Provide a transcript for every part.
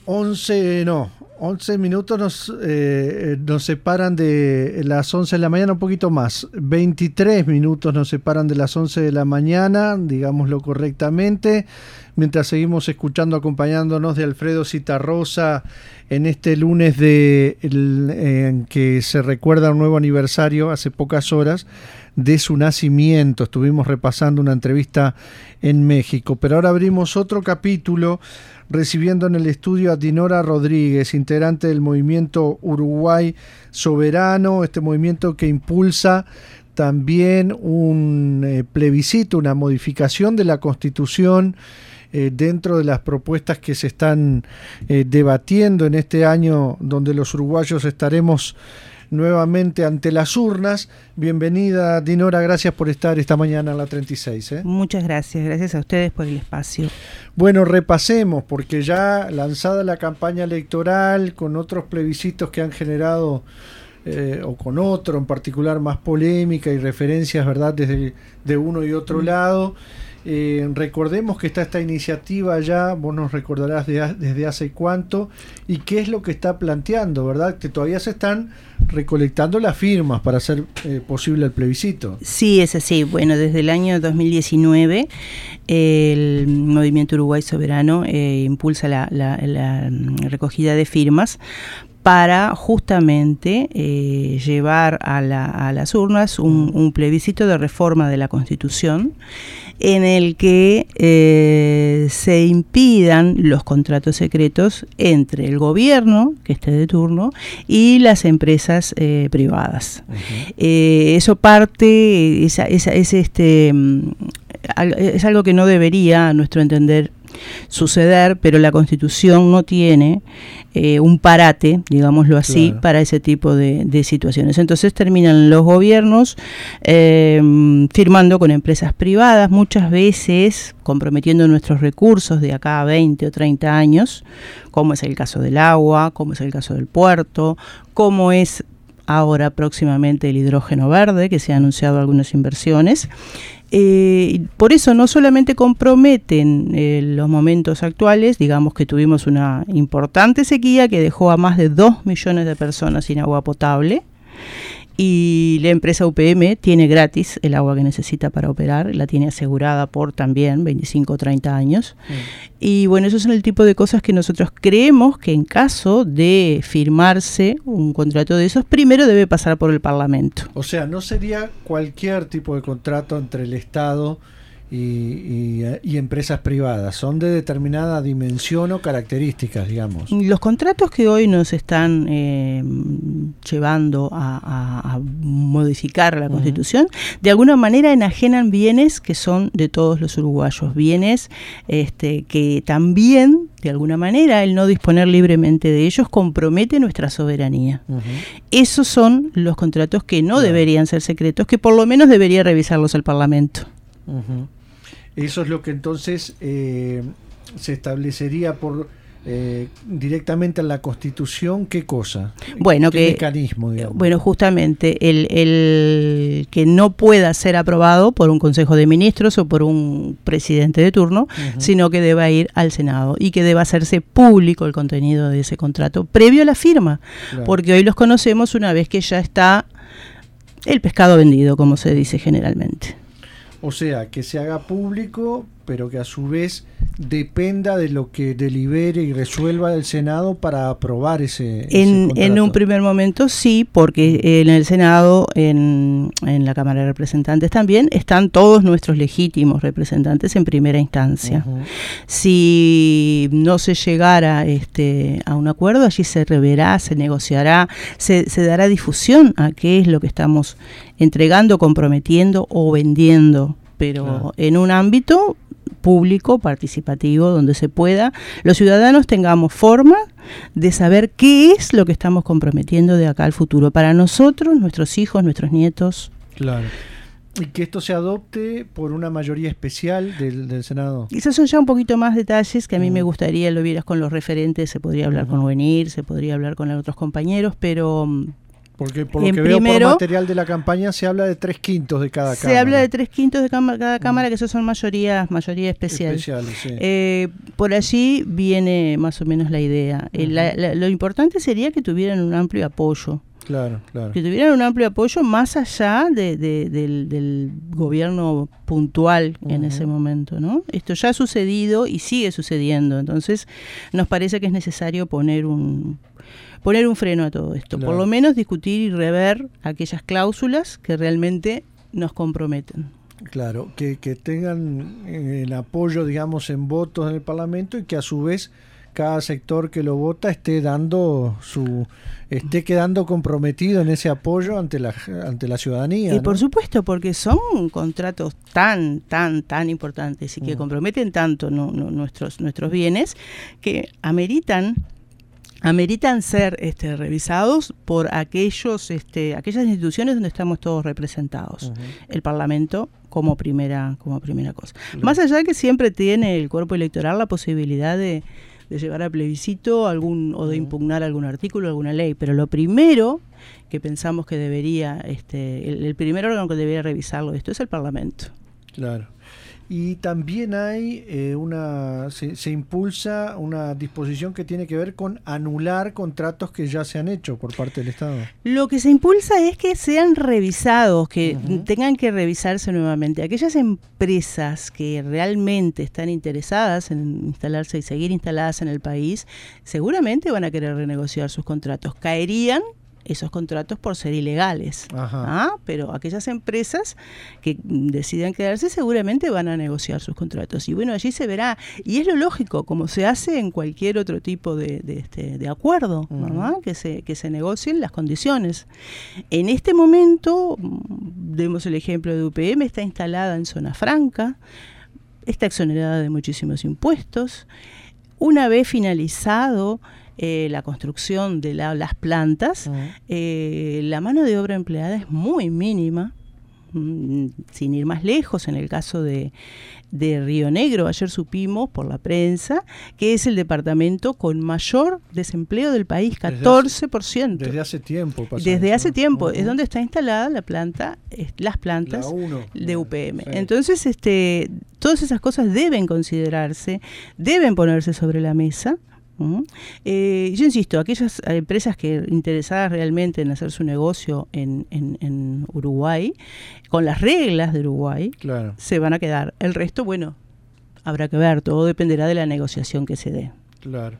11 minutos nos separan de las 11 de la mañana, un poquito más. 23 minutos nos separan de las 11 de la mañana, digámoslo correctamente, mientras seguimos escuchando, acompañándonos de Alfredo Zitarrosa en este lunes en que se recuerda un nuevo aniversario, hace pocas horas, de su nacimiento. Estuvimos repasando una entrevista en México, pero ahora abrimos otro capítulo recibiendo en el estudio a Dinora Rodríguez, integrante del movimiento Uruguay Soberano, este movimiento que impulsa también un plebiscito, una modificación de la Constitución dentro de las propuestas que se están debatiendo en este año, donde los uruguayos estaremos nuevamente ante las urnas. Bienvenida, Dinora, gracias por estar esta mañana en la 36. Muchas gracias a ustedes por el espacio. Bueno, repasemos, porque ya lanzada la campaña electoral, con otros plebiscitos que han generado, o con otro en particular más polémica y referencias, ¿verdad?, desde de uno y otro lado. Recordemos que está esta iniciativa ya, vos nos recordarás desde hace cuánto, y qué es lo que está planteando, ¿verdad? Que todavía se están recolectando las firmas para hacer posible el plebiscito. Sí, es así. Bueno, desde el año 2019 el Movimiento Uruguay Soberano impulsa la recogida de firmas para justamente llevar a las urnas un plebiscito de reforma de la Constitución en el que se impidan los contratos secretos entre el gobierno, que esté de turno, y las empresas privadas. Uh-huh. Eso parte, es algo que no debería, a nuestro entender, suceder, pero la Constitución no tiene un parate, digámoslo así, claro, para ese tipo de situaciones. Entonces terminan los gobiernos firmando con empresas privadas, muchas veces comprometiendo nuestros recursos de acá a 20 o 30 años, como es el caso del agua, como es el caso del puerto, como es ahora próximamente el hidrógeno verde, que se han anunciado algunas inversiones. Por eso no solamente comprometen los momentos actuales, digamos que tuvimos una importante sequía que dejó a más de 2 millones de personas sin agua potable, y la empresa UPM tiene gratis el agua que necesita para operar, la tiene asegurada por también 25 o 30 años. Y bueno, esos son el tipo de cosas que nosotros creemos que en caso de firmarse un contrato de esos, primero debe pasar por el Parlamento. O sea, no sería cualquier tipo de contrato entre el Estado y empresas privadas, son de determinada dimensión o características, digamos. Los contratos que hoy nos están llevando a modificar la Constitución, de alguna manera enajenan bienes que son de todos los uruguayos, bienes que también, de alguna manera, el no disponer libremente de ellos compromete nuestra soberanía. Uh-huh. Esos son los contratos que no deberían ser secretos, que por lo menos debería revisarlos el Parlamento. Uh-huh. Eso es lo que entonces se establecería directamente en la Constitución. ¿Qué cosa? Bueno, ¿Qué mecanismo, digamos? Bueno, justamente el que no pueda ser aprobado por un Consejo de Ministros o por un presidente de turno, uh-huh, sino que deba ir al Senado y que deba hacerse público el contenido de ese contrato previo a la firma, claro, porque hoy los conocemos una vez que ya está el pescado vendido, como se dice generalmente. O sea, que se haga público, pero que a su vez dependa de lo que delibere y resuelva el Senado para aprobar ese contrato. En un primer momento sí, porque en el Senado, en la Cámara de Representantes también, están todos nuestros legítimos representantes en primera instancia. Uh-huh. Si no se llegara a un acuerdo, allí se reverá, se negociará, se dará difusión a qué es lo que estamos entregando, comprometiendo o vendiendo, pero claro, en un ámbito público, participativo, donde se pueda, los ciudadanos tengamos forma de saber qué es lo que estamos comprometiendo de acá al futuro, para nosotros, nuestros hijos, nuestros nietos. Claro. Y que esto se adopte por una mayoría especial del Senado. Esos son ya un poquito más detalles que a mí me gustaría, lo vieras con los referentes, se podría hablar con UENIR, se podría hablar con otros compañeros, pero Porque por lo que veo por material de la campaña se habla de 3/5 de cada cámara. Se habla de 3/5 de cada cámara, que esos son mayoría especial. Sí. Por allí viene más o menos la idea. Lo importante sería que tuvieran un amplio apoyo. Claro. Que tuvieran un amplio apoyo más allá del gobierno puntual en ese momento, ¿no? Esto ya ha sucedido y sigue sucediendo. Entonces, nos parece que es necesario poner un freno a todo esto. Claro. Por lo menos discutir y rever aquellas cláusulas que realmente nos comprometen. Claro, que tengan el apoyo, digamos, en votos en el Parlamento y que a su vez cada sector que lo vota esté quedando comprometido en ese apoyo ante la ciudadanía. Y ¿no? por supuesto, porque son contratos tan importantes y que comprometen tanto nuestros bienes que ameritan ser revisados por aquellas instituciones donde estamos todos representados. El Parlamento como primera cosa. Más allá de que siempre tiene el cuerpo electoral la posibilidad de llevar a plebiscito o de impugnar algún artículo, alguna ley, pero lo primero que pensamos que debería, el primer órgano que debería revisarlo esto es el Parlamento. Claro. Y también hay se impulsa una disposición que tiene que ver con anular contratos que ya se han hecho por parte del Estado. Lo que se impulsa es que sean revisados, que tengan que revisarse nuevamente. Aquellas empresas que realmente están interesadas en instalarse y seguir instaladas en el país, seguramente van a querer renegociar sus contratos. Caerían esos contratos por ser ilegales. Pero aquellas empresas que decidan quedarse seguramente van a negociar sus contratos. Y bueno, allí se verá. Y es lo lógico, como se hace en cualquier otro tipo de acuerdo, ¿verdad? Que se negocien las condiciones. En este momento, demos el ejemplo de UPM, está instalada en zona franca, está exonerada de muchísimos impuestos. Una vez finalizado la construcción de las plantas, la mano de obra empleada es muy mínima, sin ir más lejos. En el caso de Río Negro, ayer supimos por la prensa que es el departamento con mayor desempleo del país, 14%. Desde hace tiempo. Desde hace tiempo, es donde está instalada las plantas de UPM. Sí. Entonces, todas esas cosas deben considerarse, deben ponerse sobre la mesa. Yo insisto, aquellas empresas que interesadas realmente en hacer su negocio en Uruguay, con las reglas de Uruguay, claro, se van a quedar. El resto, bueno, habrá que ver, todo dependerá de la negociación que se dé. Claro.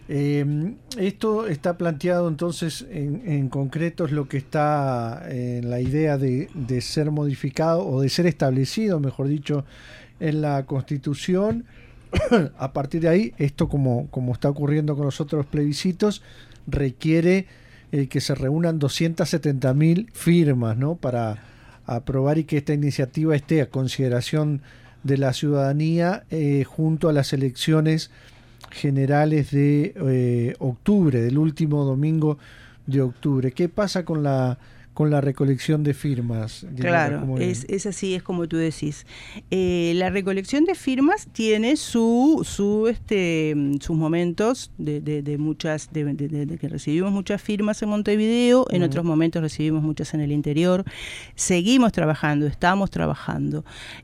Esto está planteado entonces en concreto, es lo que está en la idea de ser modificado o de ser establecido, mejor dicho, en la Constitución. A partir de ahí, esto como está ocurriendo con los otros plebiscitos, requiere que se reúnan 270.000 firmas, ¿no? Para aprobar y que esta iniciativa esté a consideración de la ciudadanía junto a las elecciones generales de octubre, del último domingo de octubre. ¿Qué pasa con la recolección de firmas? Claro, es así, es como tú decís. La recolección de firmas tiene sus momentos de que recibimos muchas firmas en Montevideo, en otros momentos recibimos muchas en el interior. Seguimos trabajando, estamos trabajando.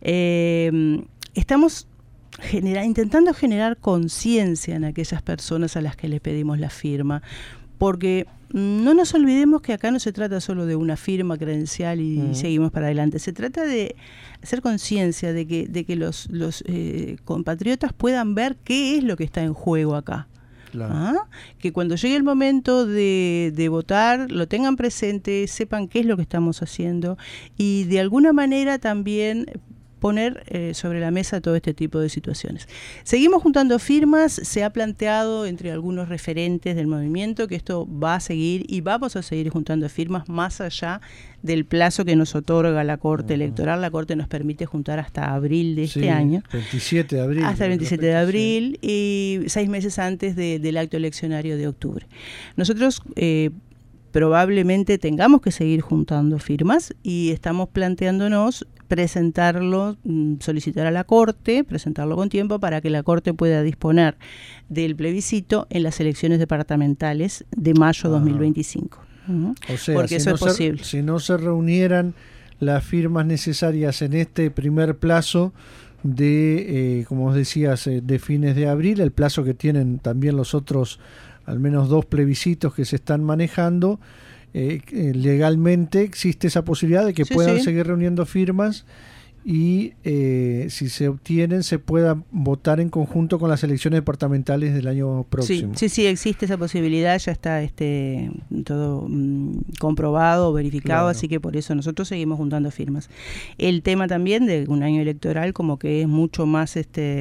Estamos intentando generar conciencia en aquellas personas a las que le pedimos la firma, porque no nos olvidemos que acá no se trata solo de una firma credencial y seguimos para adelante. Se trata de hacer conciencia de que los compatriotas puedan ver qué es lo que está en juego acá. Claro. Que cuando llegue el momento de votar lo tengan presente, sepan qué es lo que estamos haciendo y de alguna manera también poner sobre la mesa todo este tipo de situaciones. Seguimos juntando firmas, se ha planteado entre algunos referentes del movimiento que esto va a seguir y vamos a seguir juntando firmas más allá del plazo que nos otorga la Corte Electoral. La Corte nos permite juntar hasta abril de este año. 27 de abril. Hasta el 27 de abril y 6 meses antes del acto eleccionario de octubre. Nosotros probablemente tengamos que seguir juntando firmas y estamos planteándonos presentarlo, solicitar a la Corte, presentarlo con tiempo para que la Corte pueda disponer del plebiscito en las elecciones departamentales de mayo 2025. O sea, porque eso es posible. Si no se reunieran las firmas necesarias en este primer plazo de, como vos decías, de fines de abril, el plazo que tienen también los otros, al menos 2 plebiscitos que se están manejando, legalmente existe esa posibilidad de que puedan seguir reuniendo firmas y si se obtienen se pueda votar en conjunto con las elecciones departamentales del año próximo. Sí, existe esa posibilidad, ya está todo comprobado, verificado, claro. Así que por eso nosotros seguimos juntando firmas. El tema también de un año electoral como que es mucho más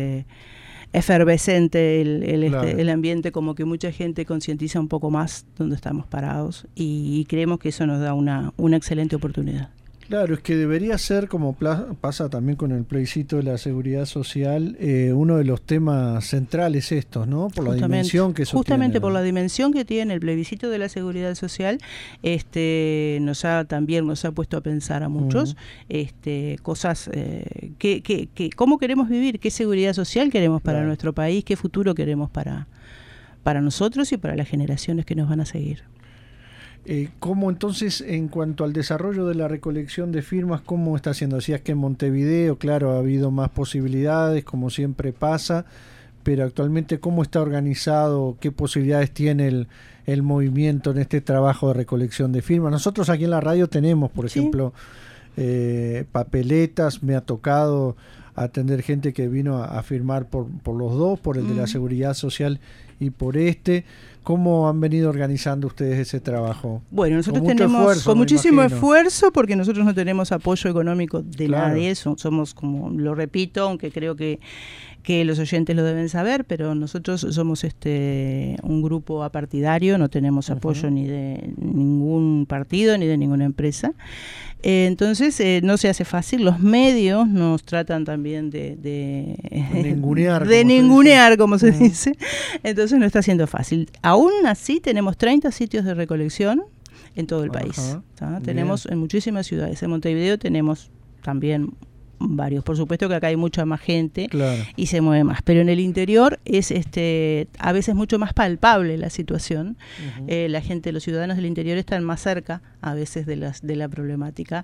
efervescente el ambiente, como que mucha gente concientiza un poco más dónde estamos parados y creemos que eso nos da una excelente oportunidad. Claro, es que debería ser, como pasa también con el plebiscito de la seguridad social, uno de los temas centrales estos, ¿no? Por la dimensión que eso justamente tiene, ¿no? Por la dimensión que tiene el plebiscito de la seguridad social, nos ha puesto a pensar a muchos cosas cómo queremos vivir, qué seguridad social queremos para nuestro país, qué futuro queremos para nosotros y para las generaciones que nos van a seguir. ¿Cómo entonces, en cuanto al desarrollo de la recolección de firmas, cómo está haciendo? Decías que en Montevideo, claro, ha habido más posibilidades, como siempre pasa, pero actualmente, ¿cómo está organizado? ¿Qué posibilidades tiene el movimiento en este trabajo de recolección de firmas? Nosotros aquí en la radio tenemos, por ejemplo, papeletas. Me ha tocado atender gente que vino a firmar por los dos, por el de la seguridad social y por ¿Cómo han venido organizando ustedes ese trabajo? Bueno, nosotros tenemos con muchísimo esfuerzo, porque nosotros no tenemos apoyo económico de nadie. Somos, como lo repito, aunque creo que los oyentes lo deben saber, pero nosotros somos un grupo apartidario, no tenemos apoyo ni de ningún partido ni de ninguna empresa. Entonces no se hace fácil. Los medios nos tratan también de ningunear, como se dice. Entonces no está siendo fácil. Aún así tenemos 30 sitios de recolección en todo el país. Tenemos en muchísimas ciudades. En Montevideo tenemos también varios. Por supuesto que acá hay mucha más gente y se mueve más, pero en el interior es a veces mucho más palpable la situación. La gente, los ciudadanos del interior están más cerca a veces de la problemática.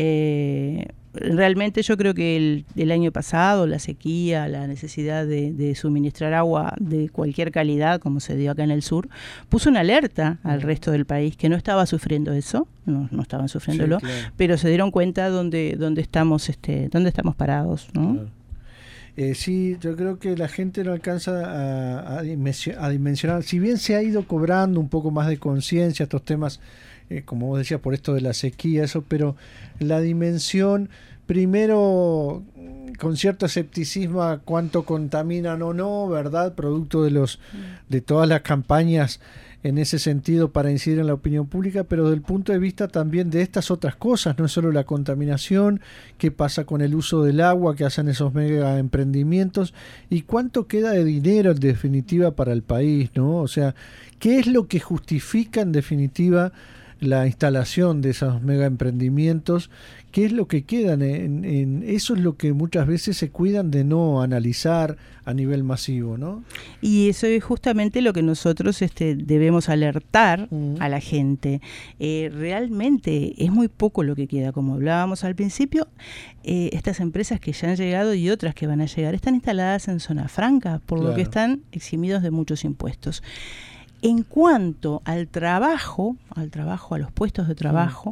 Realmente yo creo que el año pasado la sequía, la necesidad de suministrar agua de cualquier calidad, como se dio acá en el sur, puso una alerta al resto del país que no estaba sufriendo eso, no estaban sufriéndolo, pero se dieron cuenta dónde estamos parados, ¿no? Claro. Sí, yo creo que la gente no alcanza a dimensionar, si bien se ha ido cobrando un poco más de conciencia estos temas, como vos decías, por esto de la sequía, pero la dimensión, primero con cierto escepticismo a cuánto contaminan o no, ¿verdad? Producto de todas las campañas en ese sentido para incidir en la opinión pública, pero desde el punto de vista también de estas otras cosas, no es solo la contaminación, qué pasa con el uso del agua que hacen esos mega emprendimientos y cuánto queda de dinero en definitiva para el país, ¿no? O sea, ¿qué es lo que justifica en definitiva la instalación de esos mega emprendimientos? ¿Qué es lo que quedan? Eso es lo que muchas veces se cuidan de no analizar a nivel masivo, ¿no? Y eso es justamente lo que nosotros debemos alertar a la gente. Realmente es muy poco lo que queda. Como hablábamos al principio, estas empresas que ya han llegado y otras que van a llegar están instaladas en zona franca, por lo que están eximidos de muchos impuestos. En cuanto al trabajo, a los puestos de trabajo,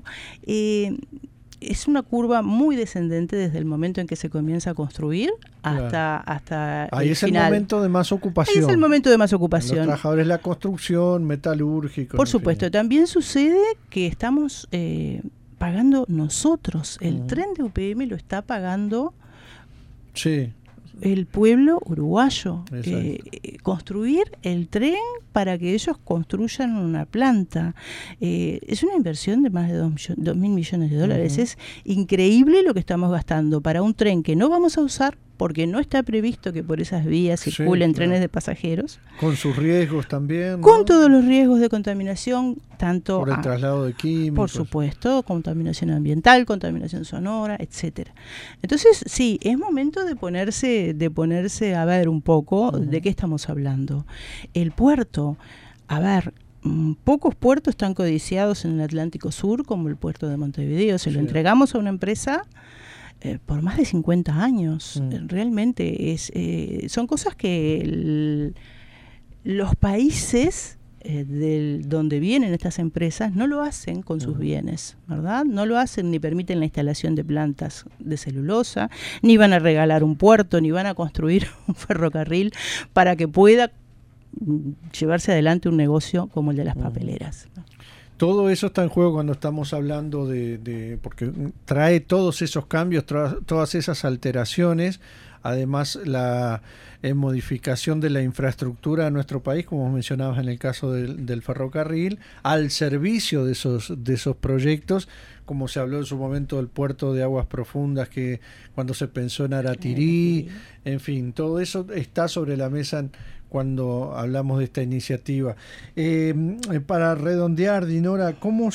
es una curva muy descendente desde el momento en que se comienza a construir hasta ahí el es final. El momento de más ocupación. Ahí es el momento de más ocupación. Los trabajadores de la construcción, metalúrgicos. Por supuesto, también sucede que estamos pagando nosotros. El tren de UPM lo está pagando el pueblo uruguayo. Construir el tren para que ellos construyan una planta es una inversión de más de 2.000 millones de dólares. Es increíble lo que estamos gastando para un tren que no vamos a usar porque no está previsto que por esas vías circulen trenes de pasajeros. Con sus riesgos también, ¿no? Con todos los riesgos de contaminación, tanto por el traslado de químicos. Por supuesto, contaminación ambiental, contaminación sonora, etcétera. Entonces, sí, es momento de ponerse a ver un poco de qué estamos hablando. El puerto, pocos puertos están codiciados en el Atlántico Sur como el puerto de Montevideo. Se lo entregamos a una empresa por más de 50 años. Realmente son cosas que los países donde vienen estas empresas no lo hacen con sus bienes, ¿verdad? No lo hacen ni permiten la instalación de plantas de celulosa, ni van a regalar un puerto, ni van a construir un ferrocarril para que pueda llevarse adelante un negocio como el de las papeleras. Todo eso está en juego cuando estamos hablando porque trae todos esos cambios, todas esas alteraciones, además la modificación de la infraestructura de nuestro país, como mencionabas en el caso del ferrocarril, al servicio de esos proyectos, como se habló en su momento del puerto de aguas profundas, que cuando se pensó en Aratirí, en fin, todo eso está sobre la mesa cuando hablamos de esta iniciativa. Para redondear, Dinora, ¿cómo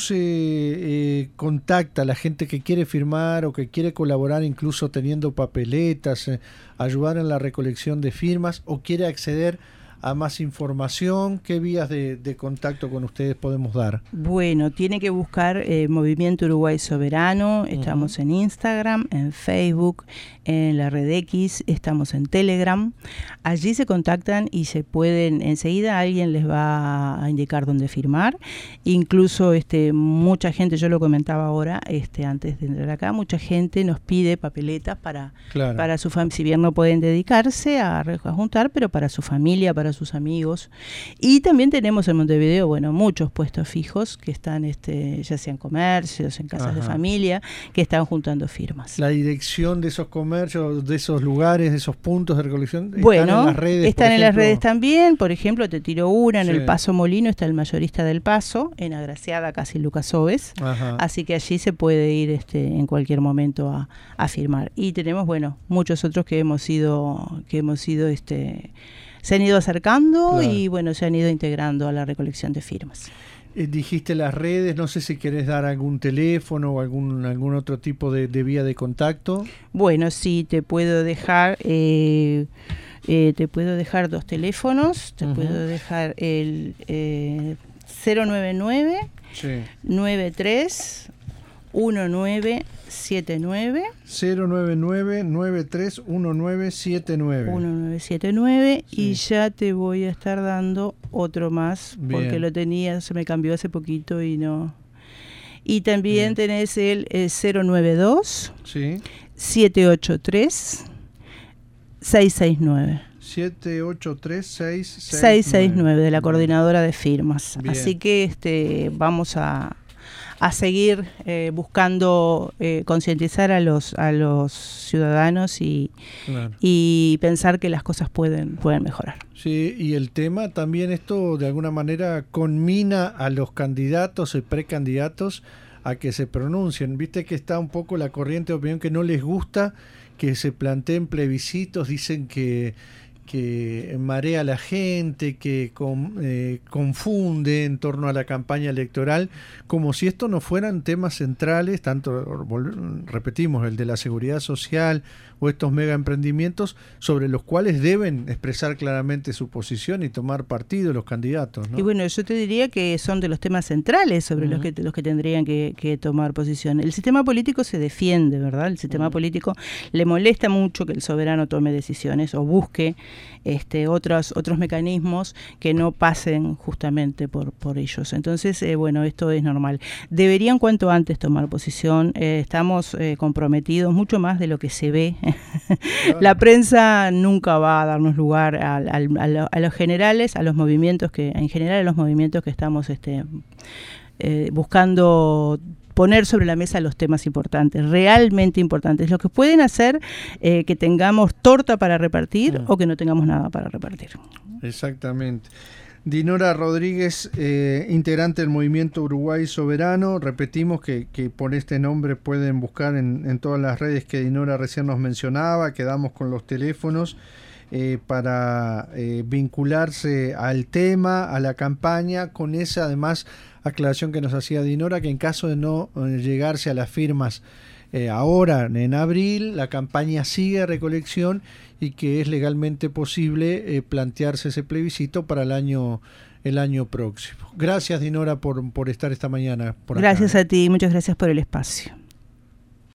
se contacta la gente que quiere firmar o que quiere colaborar, incluso teniendo papeletas, ayudar en la recolección de firmas, o quiere acceder a más información? ¿Qué vías de contacto con ustedes podemos dar? Bueno, tiene que buscar Movimiento Uruguay Soberano. Estamos en Instagram, en Facebook, en la red X, estamos en Telegram. Allí se contactan y se pueden, enseguida alguien les va a indicar dónde firmar. Incluso mucha gente, yo lo comentaba ahora, antes de entrar acá, mucha gente nos pide papeletas para su familia, si bien no pueden dedicarse a juntar, pero para su familia, para sus amigos. Y también tenemos en Montevideo, muchos puestos fijos que están, ya sea en comercios, en casas de familia, que están juntando firmas. La dirección de esos comercios, de esos lugares, de esos puntos de recolección, están en las redes. Están en las redes también. Por ejemplo, te tiro una, en el Paso Molino está el Mayorista del Paso, en Agraciada, casi Lucas Oves. Así que allí se puede ir en cualquier momento a firmar. Y tenemos, muchos otros que hemos ido se han ido acercando y se han ido integrando a la recolección de firmas. Dijiste las redes, no sé si querés dar algún teléfono o algún otro tipo de vía de contacto. Bueno, sí, te puedo dejar dos teléfonos. Te puedo dejar el 099 93 1979 099 93 1979 1979 y ya te voy a estar dando otro más. Bien. Porque lo tenía, se me cambió hace poquito y no. Y también tenés el 092 783 669 783-669 de la coordinadora de firmas. Bien. Así que vamos a seguir buscando concientizar a los ciudadanos y pensar que las cosas pueden mejorar. Sí, y el tema también, esto de alguna manera conmina a los candidatos y precandidatos a que se pronuncien. Viste que está un poco la corriente de opinión que no les gusta que se planteen plebiscitos, dicen que marea a la gente, que confunde en torno a la campaña electoral, como si esto no fueran temas centrales, tanto, repetimos, el de la seguridad social o estos mega emprendimientos, sobre los cuales deben expresar claramente su posición y tomar partido los candidatos, ¿no? Y yo te diría que son de los temas centrales sobre los que tendrían que tomar posición. El sistema político se defiende, ¿verdad? El sistema político le molesta mucho que el soberano tome decisiones o busque otros mecanismos que no pasen justamente por ellos. Entonces, esto es normal. Deberían cuanto antes tomar posición. Estamos comprometidos mucho más de lo que se ve. La prensa nunca va a darnos lugar a los generales, a los movimientos que estamos buscando poner sobre la mesa los temas importantes, realmente importantes, los que pueden hacer que tengamos torta para repartir o que no tengamos nada para repartir. Exactamente. Dinora Rodríguez, integrante del Movimiento Uruguay Soberano. Repetimos que por este nombre pueden buscar en todas las redes que Dinora recién nos mencionaba. Quedamos con los teléfonos para vincularse al tema, a la campaña, con esa además aclaración que nos hacía Dinora, que en caso de no llegarse a las firmas ahora en abril, la campaña sigue a recolección y que es legalmente posible plantearse ese plebiscito para el año el año próximo. Gracias, Dinora, por estar esta mañana por acá. Gracias a ti, muchas gracias por el espacio.